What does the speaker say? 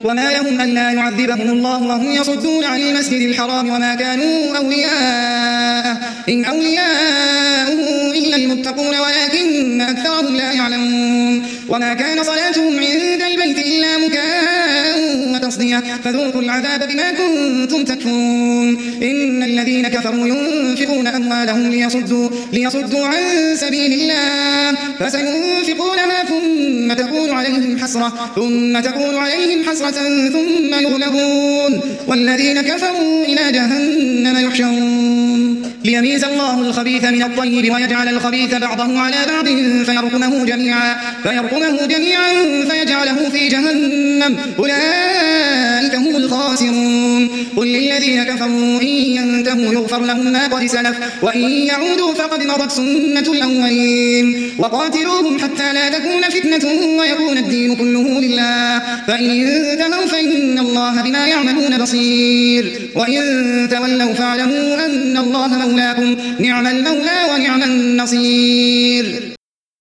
وما لهم ألا يعذبهم الله وهم يصدون عن المسجد الحرام وما كانوا أولياءه إن أولياؤه إلا المتقون ولكن أكثرهم لا يعلمون وما كان صلاتهم عند البيت إلا مكاء وتصدية فذوقوا العذاب بما كنتم تكفرون إن الذين كفروا ينفقون أموالهم ليصدوا عن سبيل الله فسينفقونها ثم تكون عليهم حسرة ثم يغلبون والذين كفروا إلى جهنم يحشرون ليميز الله الخبيث من الطيب ويجعل الخبيث بعضه على بعض فيركمه جميعا فيجعله في جهنم أولئك هم الخاسرون قل للذين كفروا إن ينتهوا يغفر لهم ما قد سلف وإن يعودوا فقد مضت سنة الأولين وقاتلوهم حتى لا تكون فتنة ويكون الدين كله لله فإن انتهوا فإن الله بما يعملون بصير وإن تولوا فاعلموا أن الله مولاكم نعم المولى ونعم النصير.